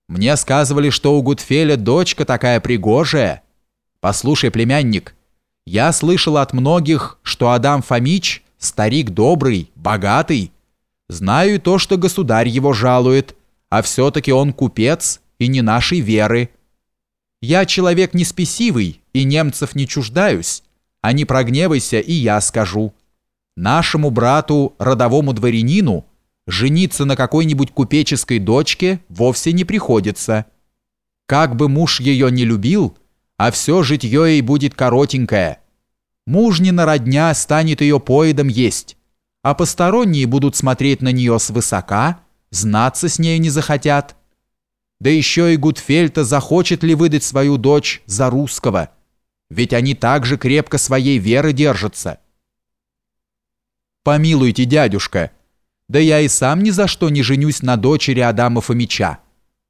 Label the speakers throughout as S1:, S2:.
S1: Мне сказывали, что у Гутфеля дочка такая пригожая. Послушай, племянник, я слышал от многих, что Адам Фомич старик добрый, богатый. Знаю и то, что государь его жалует, а все-таки он купец и не нашей веры. Я человек не спесивый и немцев не чуждаюсь, а не прогневайся, и я скажу. Нашему брату, родовому дворянину, жениться на какой-нибудь купеческой дочке вовсе не приходится. Как бы муж ее не любил, а все житье ей будет коротенькое. Мужнина родня станет ее поедом есть, а посторонние будут смотреть на нее свысока, знаться с нею не захотят. Да еще и Гутфель-то захочет ли выдать свою дочь за русского, ведь они так же крепко своей веры держатся. Помилуйте, дядюшка, да я и сам ни за что не женюсь на дочери Адама Фомича.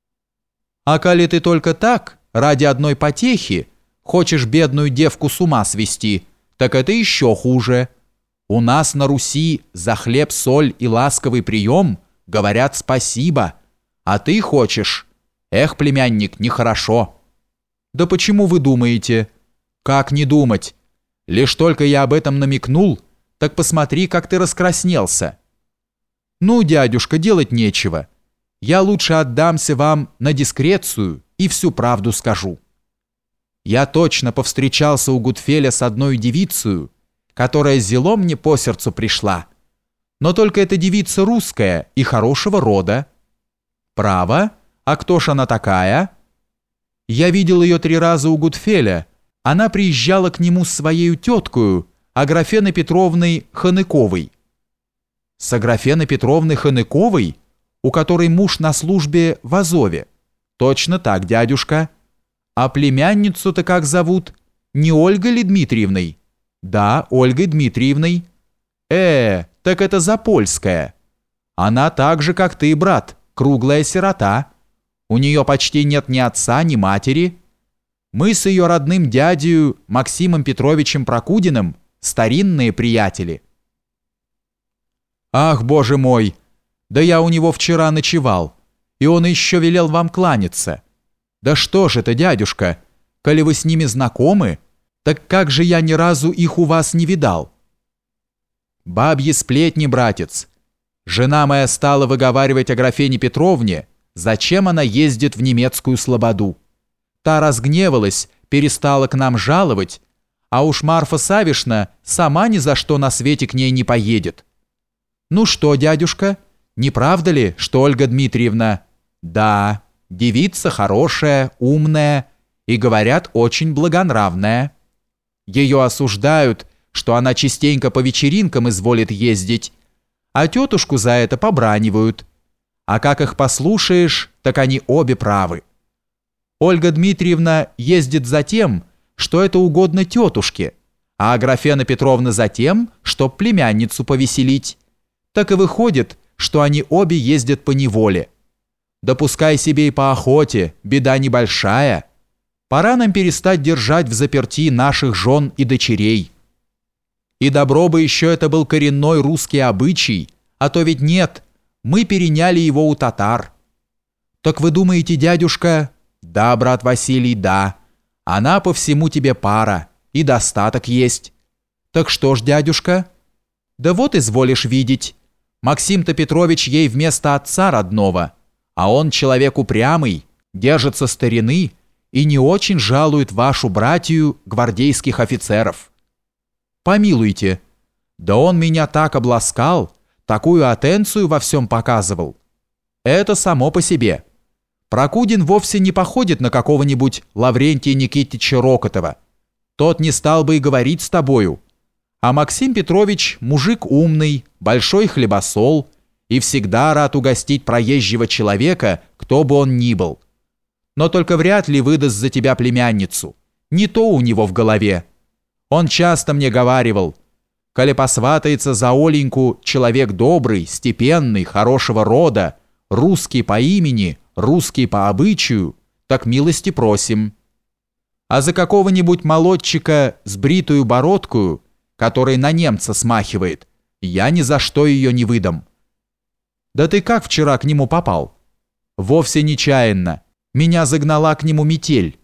S1: А коли ты только так, ради одной потехи, хочешь бедную девку с ума свести, так это еще хуже. У нас на Руси за хлеб, соль и ласковый прием говорят спасибо, а ты хочешь... Эх, племянник, нехорошо. Да почему вы думаете? Как не думать? Лишь только я об этом намекнул, так посмотри, как ты раскраснелся. Ну, дядюшка, делать нечего. Я лучше отдамся вам на дискрецию и всю правду скажу. Я точно повстречался у Гутфеля с одной девицей, которая зело мне по сердцу пришла. Но только эта девица русская и хорошего рода. Право? А кто ж она такая? Я видел ее 3 раза у Гутфеля. Она приезжала к нему с своей теткою, Аграфеной Петровной Ханыковой. С Аграфеной Петровной Ханыковой, у которой муж на службе в Азове. Точно так, дядюшка. А племянницу-то как зовут? Не Ольгой ли Дмитриевной? Да, Ольгой Дмитриевной. Так это Запольская. Она так же, как ты, брат, круглая сирота. У нее почти нет ни отца, ни матери. Мы с ее родным дядей Максимом Петровичем Прокудиным старинные приятели. Ах, боже мой! Да я у него вчера ночевал, и он еще велел вам кланяться. Да что ж это, дядюшка, коли вы с ними знакомы, так как же я ни разу их у вас не видал? Бабьи сплетни, братец. Жена моя стала выговаривать Аграфене Петровне, зачем она ездит в немецкую слободу. Та разгневалась, перестала к нам жаловать, а уж Марфа Савишна сама ни за что на свете к ней не поедет. Ну что, дядюшка, не правда ли, что Ольга Дмитриевна? Да, девица хорошая, умная и, говорят, очень благонравная. Ее осуждают, что она частенько по вечеринкам изволит ездить, а тетушку за это побранивают. А как их послушаешь, так они обе правы. Ольга Дмитриевна ездит за тем, что это угодно тетушке, а Аграфена Петровна за тем, чтоб племянницу повеселить. Так и выходит, что они обе ездят по неволе. Допускай себе и по охоте, беда небольшая. Пора нам перестать держать в заперти наших жен и дочерей. И добро бы еще это был коренной русский обычай, а то ведь нет, мы переняли его у татар. Так вы думаете, дядюшка? Да, брат Василий, да. Она по всему тебе пара, и достаток есть. Так что ж, дядюшка? Да вот изволишь видеть. Максим-то Петрович ей вместо отца родного, а он человек упрямый, держится старины и не очень жалует вашу братью гвардейских офицеров. Помилуйте, да он меня так обласкал, такую атенцию во всем показывал. Это само по себе. Прокудин вовсе не походит на какого-нибудь Лаврентия Никитича Рокотова. Тот не стал бы и говорить с тобою. А Максим Петрович мужик умный, большой хлебосол и всегда рад угостить проезжего человека, кто бы он ни был. Но только вряд ли выдаст за тебя племянницу. Не то у него в голове. Он часто мне говаривал: коли посватается за Оленьку человек добрый, степенный, хорошего рода, русский по имени, русский по обычаю, так милости просим. А за какого-нибудь молодчика с бритую бородкою, который на немца смахивает, я ни за что ее не выдам. Да ты как вчера к нему попал? Вовсе нечаянно, Меня загнала к нему метель.